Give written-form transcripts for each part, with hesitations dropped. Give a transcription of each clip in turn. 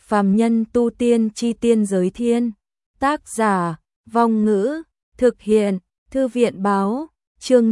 Phàm nhân tu tiên chi tiên giới thiên. Tác giả, Vong Ngữ, thực hiện, Thư viện báo, chương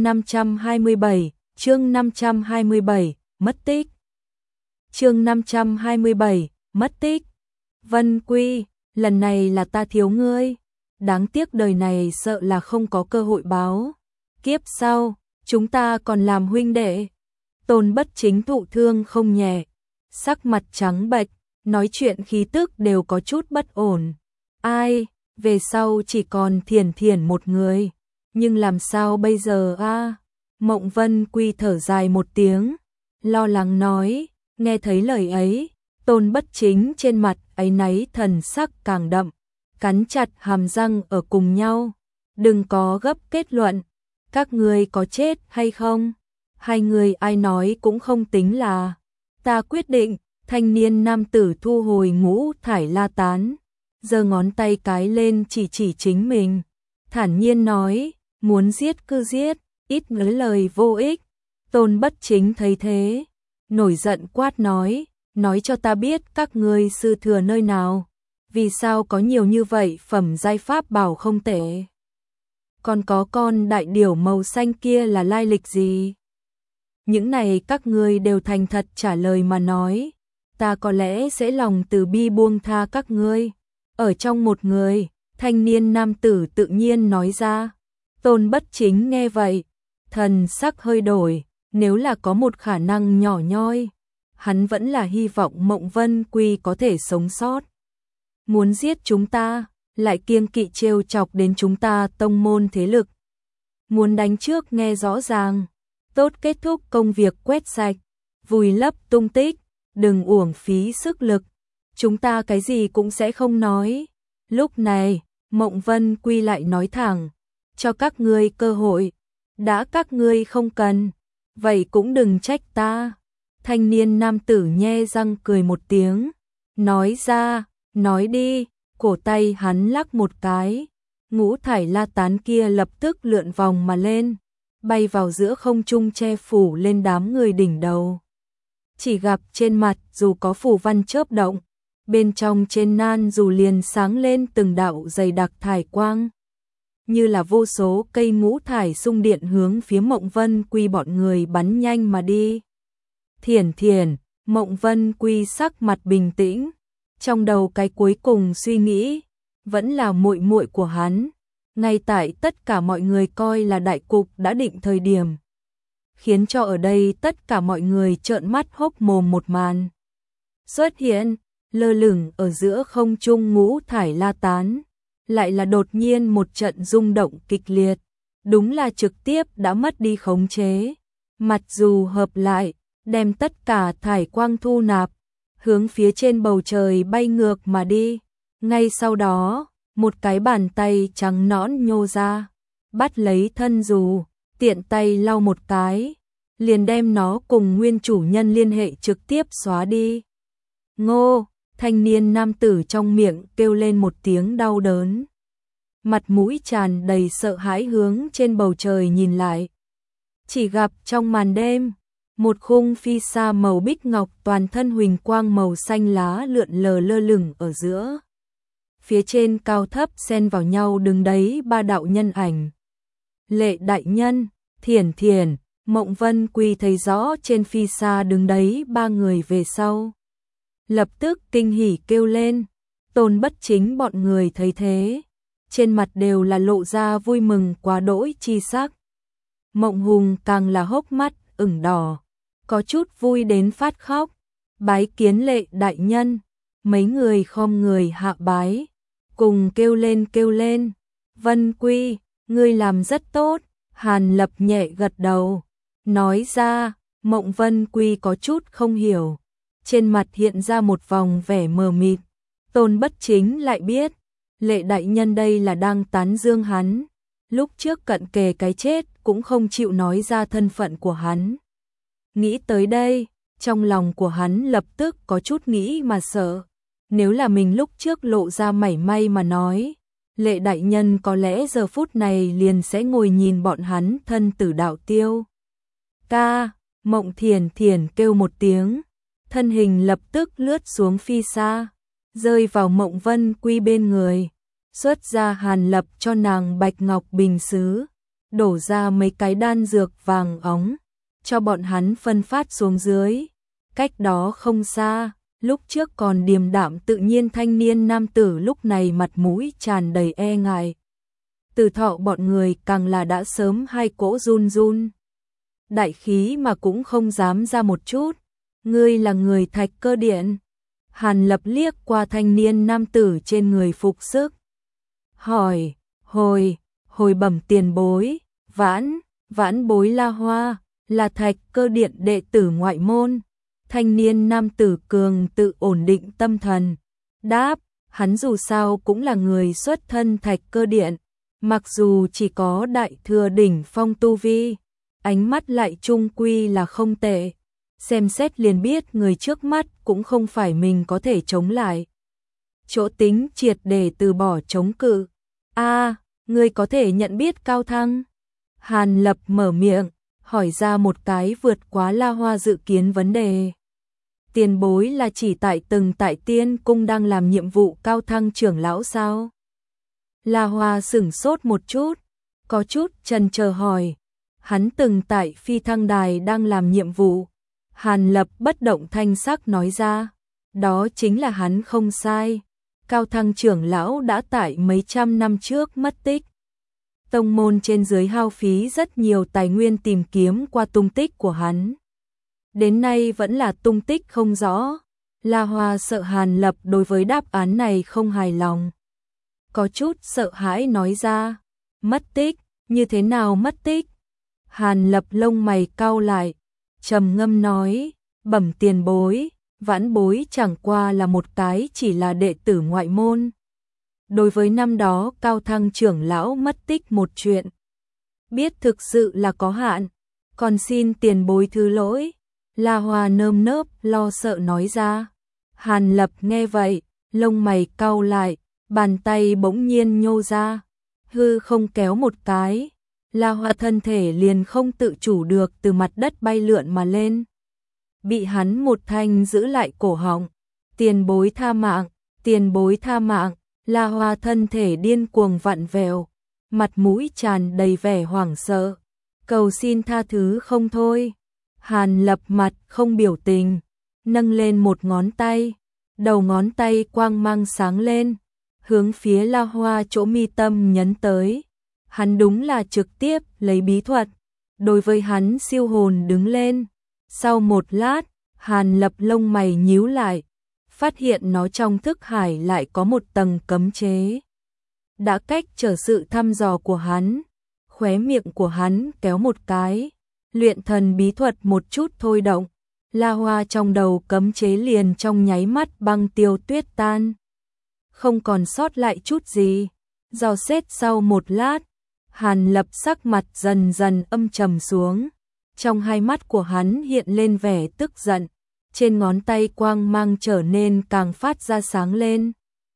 527, mất tích. Chương 527, mất tích. Vân Quy, lần này là ta thiếu ngươi, đáng tiếc đời này sợ là không có cơ hội báo. Kiếp sau, chúng ta còn làm huynh đệ. Tôn Bất Chính thụ thương không nhẹ, sắc mặt trắng bệch, nói chuyện khí tức đều có chút bất ổn. Ai, về sau chỉ còn Thiển Thiển một người, nhưng làm sao bây giờ a? Mộng Vân Quy thở dài một tiếng, lo lắng nói, nghe thấy lời ấy, Tôn Bất Chính trên mặt áy náy thần sắc càng đậm, cắn chặt hàm răng ở cùng nhau. Đừng có gấp kết luận, các ngươi có chết hay không? Hai người ai nói cũng không tính là. Ta quyết định. Thanh niên nam tử thu hồi ngũ thải la tán, giơ ngón tay cái lên chỉ chính mình, thản nhiên nói, muốn giết cứ giết, ít nói lời vô ích. Tôn Bất Chính thấy thế, nổi giận quát nói cho ta biết các ngươi sư thừa nơi nào, vì sao có nhiều như vậy phẩm giai pháp bảo không tệ. Còn có con đại điểu màu xanh kia là lai lịch gì? Những này các ngươi đều thành thật trả lời mà nói, ta có lẽ sẽ lòng từ bi buông tha các ngươi. Ở trong một người, thanh niên nam tử tự nhiên nói ra. Tôn Bất Chính nghe vậy, thần sắc hơi đổi, nếu là có một khả năng nhỏ nhoi, hắn vẫn là hy vọng Mộng Vân Quy có thể sống sót. Muốn giết chúng ta, lại kiêng kỵ trêu chọc đến chúng ta tông môn thế lực. Muốn đánh trước nghe rõ ràng, tốt kết thúc công việc quét sạch, vùi lấp tung tích. Đừng uổng phí sức lực, chúng ta cái gì cũng sẽ không nói. Lúc này, Mộng Vân Quy lại nói thẳng, cho các ngươi cơ hội, đã các ngươi không cần, vậy cũng đừng trách ta. Thanh niên nam tử nhe răng cười một tiếng, nói ra, nói đi, cổ tay hắn lắc một cái, ngũ thải la tán kia lập tức lượn vòng mà lên, bay vào giữa không trung che phủ lên đám người đỉnh đầu. Chỉ gặp trên mặt dù có phù văn chớp động, bên trong trên nan dù liền sáng lên từng đạo dày đặc thải quang, như là vô số cây ngũ thải xung điện hướng phía Mộng Vân Quy bọn người bắn nhanh mà đi. Thiển Thiển, Mộng Vân Quy sắc mặt bình tĩnh, trong đầu cái cuối cùng suy nghĩ vẫn là muội muội của hắn, ngay tại tất cả mọi người coi là đại cục đã định thời điểm, khiến cho ở đây tất cả mọi người trợn mắt hốc mồm một màn. Xuất hiện, lơ lửng ở giữa không trung ngũ thải la tán, lại là đột nhiên một trận rung động kịch liệt, đúng là trực tiếp đã mất đi khống chế. Mặc dù hợp lại, đem tất cả thải quang thu nạp, hướng phía trên bầu trời bay ngược mà đi. Ngay sau đó, một cái bàn tay trắng nõn nhô ra, bắt lấy thân dù, tiện tay lau một cái, liền đem nó cùng nguyên chủ nhân liên hệ trực tiếp xóa đi. Ngô, thanh niên nam tử trong miệng kêu lên một tiếng đau đớn. Mặt mũi tràn đầy sợ hãi hướng trên bầu trời nhìn lại. Chỉ gặp trong màn đêm, một khung phi sa màu bích ngọc toàn thân huỳnh quang màu xanh lá lượn lờ lơ lửng ở giữa. Phía trên cao thấp xen vào nhau đứng đấy ba đạo nhân ảnh. Lệ đại nhân, Thiển Thiển, Mộng Vân Quy thấy rõ trên phi sa đứng đấy ba người về sau, lập tức kinh hỉ kêu lên. Tôn Bất Chính bọn người thấy thế, trên mặt đều là lộ ra vui mừng quá đỗi chi sắc. Mộng Hùng càng là hốc mắt ửng đỏ, có chút vui đến phát khóc. Bái kiến Lệ đại nhân. Mấy người khom người hạ bái, cùng kêu lên. Vân Quy, ngươi làm rất tốt. Hàn Lập nhẹ gật đầu, nói ra. Mộng Vân Quy có chút không hiểu, trên mặt hiện ra một vòng vẻ mờ mịt. Tôn Bất Chính lại biết, Lệ đại nhân đây là đang tán dương hắn, lúc trước cận kề cái chết cũng không chịu nói ra thân phận của hắn. Nghĩ tới đây, trong lòng của hắn lập tức có chút nghĩ mà sợ, nếu là mình lúc trước lộ ra mảy may mà nói, Lệ đại nhân có lẽ giờ phút này liền sẽ ngồi nhìn bọn hắn thân tử đạo tiêu. Ca, Mộng Thiển Thiển kêu một tiếng, thân hình lập tức lướt xuống phi xa, rơi vào Mộng Vân Quy bên người, xuất ra Hàn Lập cho nàng bạch ngọc bình sứ, đổ ra mấy cái đan dược vàng óng, cho bọn hắn phân phát xuống dưới. Cách đó không xa, lúc trước còn điềm đạm tự nhiên thanh niên nam tử lúc này mặt mũi tràn đầy e ngại. Từ Thọ bọn người càng là đã sớm hai cỗ run run. Đại khí mà cũng không dám ra một chút. Ngươi là người Thạch Cơ Điện. Hàn Lập liếc qua thanh niên nam tử trên người phục sức. Hỏi, hồi bẩm tiền bối, vãn bối La Hoa, là Thạch Cơ Điện đệ tử ngoại môn. Thanh niên nam tử cường tự ổn định tâm thần. Đáp, hắn dù sao cũng là người xuất thân Thạch Cơ Điện. Mặc dù chỉ có đại thừa đỉnh phong tu vi, ánh mắt lại trung quy là không tệ. Xem xét liền biết người trước mắt cũng không phải mình có thể chống lại. Chỗ tính triệt để từ bỏ chống cự. Ngươi có thể nhận biết Cao Thăng? Hàn Lập mở miệng, hỏi ra một cái vượt quá La Hoa dự kiến vấn đề. Tiền bối là chỉ tại Tiên Cung đang làm nhiệm vụ Cao Thăng trưởng lão sao? La Hoa sửng sốt một chút, có chút chần chờ hỏi. Hắn từng tại Phi Thăng Đài đang làm nhiệm vụ. Hàn Lập bất động thanh sắc nói ra. Đó chính là hắn không sai. Cao Thăng trưởng lão đã tại mấy trăm năm trước mất tích. Tông môn trên dưới hao phí rất nhiều tài nguyên tìm kiếm qua tung tích của hắn. Đến nay vẫn là tung tích không rõ. La Hoa sợ Hàn Lập đối với đáp án này không hài lòng. Có chút sợ hãi nói ra. Mất tích, như thế nào mất tích? Hàn Lập lông mày cau lại, trầm ngâm nói, bẩm tiền bối, vãn bối chẳng qua là một cái chỉ là đệ tử ngoại môn. Đối với năm đó Cao Thăng trưởng lão mất tích một chuyện, biết thực sự là có hạn, còn xin tiền bối thứ lỗi. La Hoa nơm nớp lo sợ nói ra. Hàn Lập nghe vậy, lông mày cau lại, bàn tay bỗng nhiên nhô ra, hư không kéo một cái. La Hoa thân thể liền không tự chủ được từ mặt đất bay lượn mà lên. Bị hắn một thanh giữ lại cổ họng. Tiền bối tha mạng, tiền bối tha mạng. La Hoa thân thể điên cuồng vặn vẹo, mặt mũi tràn đầy vẻ hoảng sợ, cầu xin tha thứ không thôi. Hàn Lập mặt không biểu tình, nâng lên một ngón tay, đầu ngón tay quang mang sáng lên, hướng phía La Hoa chỗ mi tâm nhấn tới. Hắn đúng là trực tiếp lấy bí thuật, đối với hắn siêu hồn đứng lên. Sau một lát, Hàn Lập lông mày nhíu lại, phát hiện nó trong thức hải lại có một tầng cấm chế. Đã cách trở sự thăm dò của hắn, khóe miệng của hắn kéo một cái, luyện thần bí thuật một chút thôi động. La Hoa trong đầu cấm chế liền trong nháy mắt băng tiêu tuyết tan, không còn sót lại chút gì. Dò xét sau một lát, Hàn Lập sắc mặt dần dần âm trầm xuống, trong hai mắt của hắn hiện lên vẻ tức giận, trên ngón tay quang mang trở nên càng phát ra sáng lên.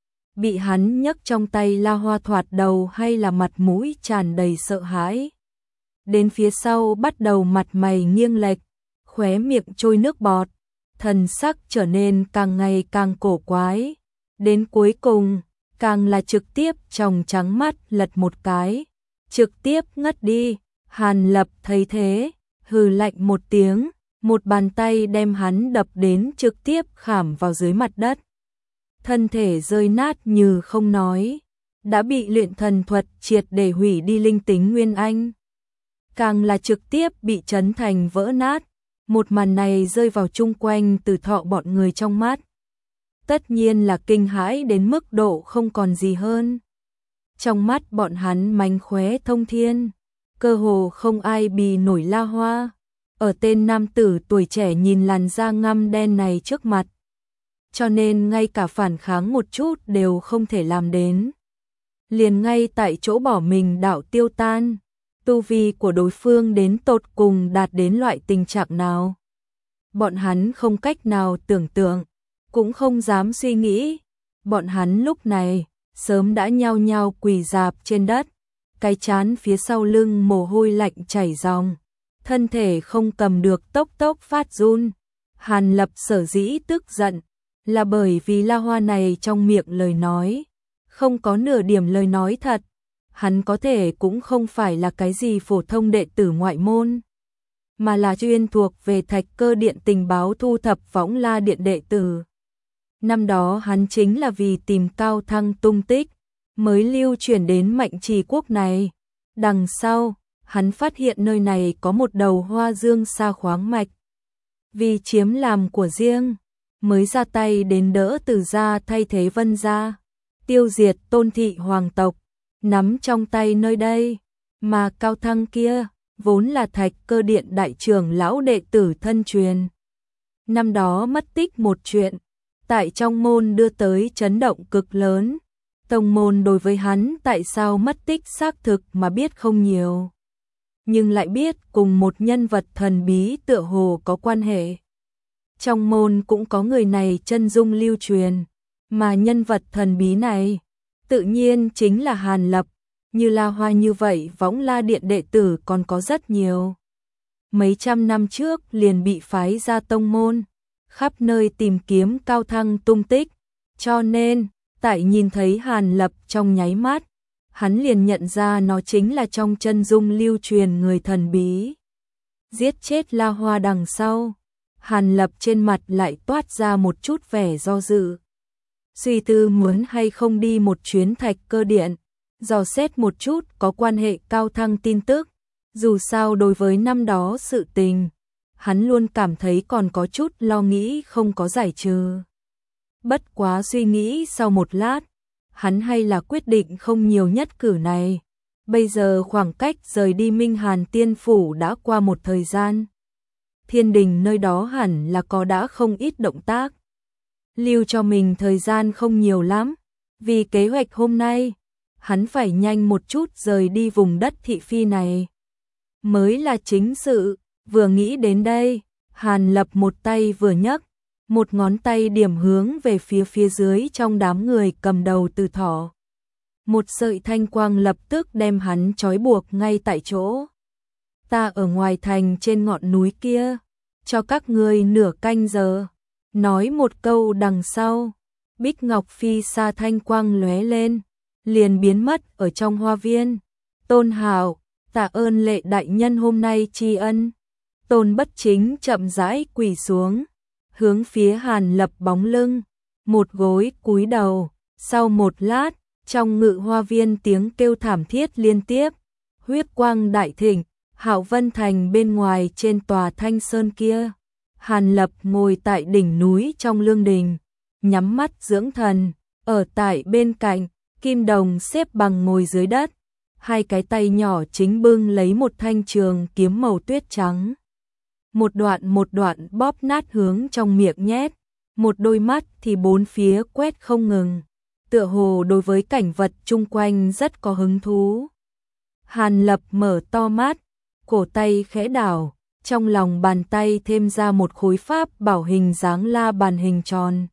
Bị hắn nhấc trong tay La Hoa thoạt đầu hay là mặt mũi tràn đầy sợ hãi. Đến phía sau bắt đầu mặt mày nghiêng lệch, khóe miệng trôi nước bọt, thần sắc trở nên càng ngày càng cổ quái. Đến cuối cùng, càng là trực tiếp tròng trắng mắt lật một cái, trực tiếp ngất đi. Hàn Lập thấy thế, hừ lạnh một tiếng, một bàn tay đem hắn đập đến trực tiếp khảm vào dưới mặt đất. Thân thể rơi nát như không nói, đã bị luyện thần thuật triệt để hủy đi linh tính nguyên anh. Càng là trực tiếp bị chấn thành vỡ nát. Một màn này rơi vào chung quanh Từ Thọ bọn người trong mắt, tất nhiên là kinh hãi đến mức độ không còn gì hơn. Trong mắt bọn hắn mánh khóe thông thiên, cơ hồ không ai bì nổi La Hoa. Ở tên nam tử tuổi trẻ nhìn làn da ngăm đen này trước mặt, cho nên ngay cả phản kháng một chút đều không thể làm đến. Liền ngay tại chỗ bỏ mình đạo tiêu tan. Tu vi của đối phương đến tột cùng đạt đến loại tình trạng nào, bọn hắn không cách nào tưởng tượng, cũng không dám suy nghĩ. Bọn hắn lúc này sớm đã nhao nhao quỳ rạp trên đất, cái trán phía sau lưng mồ hôi lạnh chảy ròng, thân thể không cầm được tốc tốc phát run. Hàn Lập sở dĩ tức giận, là bởi vì La Hoa này trong miệng lời nói, không có nửa điểm lời nói thật, hắn có thể cũng không phải là cái gì phổ thông đệ tử ngoại môn, mà là chuyên thuộc về Thạch Cơ Điện tình báo thu thập Võng La Điện đệ tử. Năm đó hắn chính là vì tìm Cao Thăng tung tích, mới lưu chuyển đến Mạnh Trì quốc này. Đằng sau, hắn phát hiện nơi này có một đầu Hoa Dương Sa khoáng mạch. Vì chiếm làm của riêng, mới ra tay đến đỡ Từ gia thay thế Vân gia, tiêu diệt Tôn thị hoàng tộc, nắm trong tay nơi đây. Mà Cao Thăng kia, vốn là Thạch Cơ Điện đại trưởng lão đệ tử thân truyền. Năm đó mất tích một chuyện, tại trong môn đưa tới chấn động cực lớn. Tông môn đối với hắn tại sao mất tích xác thực mà biết không nhiều, nhưng lại biết cùng một nhân vật thần bí tựa hồ có quan hệ. Trong môn cũng có người này chân dung lưu truyền, mà nhân vật thần bí này tự nhiên chính là Hàn Lập. Như La Hoa như vậy Võng La Điện đệ tử còn có rất nhiều. Mấy trăm năm trước liền bị phái ra tông môn, khắp nơi tìm kiếm Cao Thăng tung tích, cho nên tại nhìn thấy Hàn Lập trong nháy mắt, hắn liền nhận ra nó chính là trong chân dung lưu truyền người thần bí. Giết chết La Hoa đằng sau, Hàn Lập trên mặt lại toát ra một chút vẻ do dự. Suy tư muốn hay không đi một chuyến Thạch Cơ Điện, dò xét một chút có quan hệ Cao Thăng tin tức. Dù sao đối với năm đó sự tình, hắn luôn cảm thấy còn có chút lo nghĩ không có giải trừ. Bất quá suy nghĩ sau một lát, hắn hay là quyết định không nhiều nhất cử này. Bây giờ khoảng cách rời đi Minh Hàn Tiên Phủ đã qua một thời gian. Thiên đình nơi đó hẳn là có đã không ít động tác. Lưu cho mình thời gian không nhiều lắm, vì kế hoạch hôm nay, hắn phải nhanh một chút rời đi vùng đất thị phi này. Mới là chính sự, vừa nghĩ đến đây, Hàn Lập một tay vừa nhấc, một ngón tay điểm hướng về phía dưới trong đám người cầm đầu Từ Thỏ. Một sợi thanh quang lập tức đem hắn trói buộc ngay tại chỗ. Ta ở ngoài thành trên ngọn núi kia, cho các ngươi nửa canh giờ. Nói một câu đằng sau, Bích Ngọc Phi xa thanh quang lóe lên, liền biến mất ở trong hoa viên. Tôn Hạo, tạ ơn Lệ đại nhân hôm nay tri ân. Tôn Bất Chính chậm rãi quỳ xuống, hướng phía Hàn Lập bóng lưng, một gối cúi đầu. Sau một lát, trong ngự hoa viên tiếng kêu thảm thiết liên tiếp, huyết quang đại thịnh. Hạo Vân Thành bên ngoài trên tòa Thanh Sơn kia, Hàn Lập ngồi tại đỉnh núi trong lương đình, nhắm mắt dưỡng thần. Ở tại bên cạnh, Kim Đồng xếp bằng ngồi dưới đất, hai cái tay nhỏ chính bưng lấy một thanh trường kiếm màu tuyết trắng. Một đoạn bóp nát hướng trong miệng nhét, một đôi mắt thì bốn phía quét không ngừng, tựa hồ đối với cảnh vật chung quanh rất có hứng thú. Hàn Lập mở to mắt, cổ tay khẽ đảo, trong lòng bàn tay thêm ra một khối pháp bảo hình dáng la bàn hình tròn.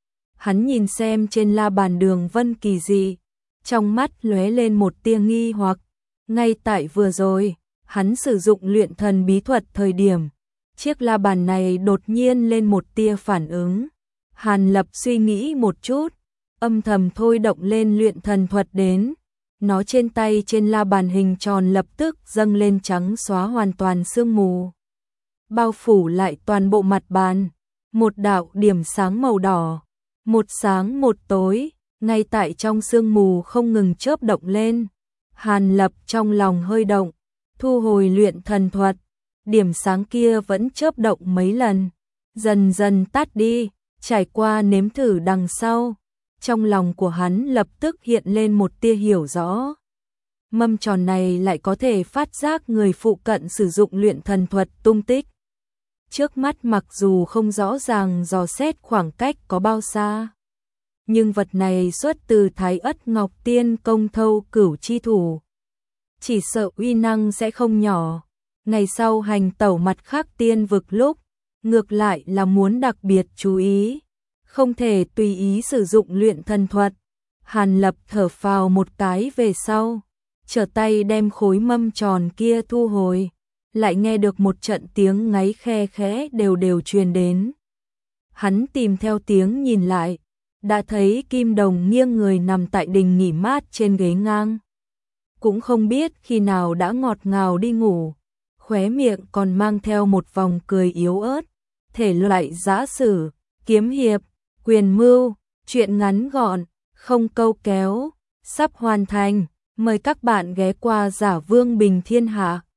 Hắn nhìn xem trên la bàn đường vân kỳ dị, trong mắt lóe lên một tia nghi hoặc. Ngay tại vừa rồi, hắn sử dụng luyện thần bí thuật thời điểm, chiếc la bàn này đột nhiên lên một tia phản ứng. Hàn Lập suy nghĩ một chút, âm thầm thôi động lên luyện thần thuật đến. Nó trên tay trên la bàn hình tròn lập tức dâng lên trắng xóa hoàn toàn sương mù, bao phủ lại toàn bộ mặt bàn. Một đạo điểm sáng màu đỏ, một sáng một tối, ngay tại trong sương mù không ngừng chớp động lên. Hàn Lập trong lòng hơi động, thu hồi luyện thần thuật. Điểm sáng kia vẫn chớp động mấy lần, dần dần tắt đi. Trải qua nếm thử đằng sau, trong lòng của hắn lập tức hiện lên một tia hiểu rõ. Mâm tròn này lại có thể phát giác người phụ cận sử dụng luyện thần thuật tung tích. Trước mắt mặc dù không rõ ràng dò xét khoảng cách có bao xa, nhưng vật này xuất từ Thái Ất Ngọc Tiên Công Thâu Cửu chi thủ, chỉ sợ uy năng sẽ không nhỏ. Ngày sau hành tẩu mặt khác tiên vực lúc, ngược lại là muốn đặc biệt chú ý, không thể tùy ý sử dụng luyện thần thuật. Hàn Lập thở phào một cái về sau, trở tay đem khối mâm tròn kia thu hồi, lại nghe được một trận tiếng ngáy khe khẽ đều truyền đến. Hắn tìm theo tiếng nhìn lại, đã thấy Kim Đồng nghiêng người nằm tại đình nghỉ mát trên ghế ngang. Cũng không biết khi nào đã ngọt ngào đi ngủ, khóe miệng còn mang theo một vòng cười yếu ớt. Thể loại giã sử, kiếm hiệp, quyền mưu, truyện ngắn gọn, không câu kéo, sắp hoàn thành. Mời các bạn ghé qua Giả Vương Bình Thiên Hạ.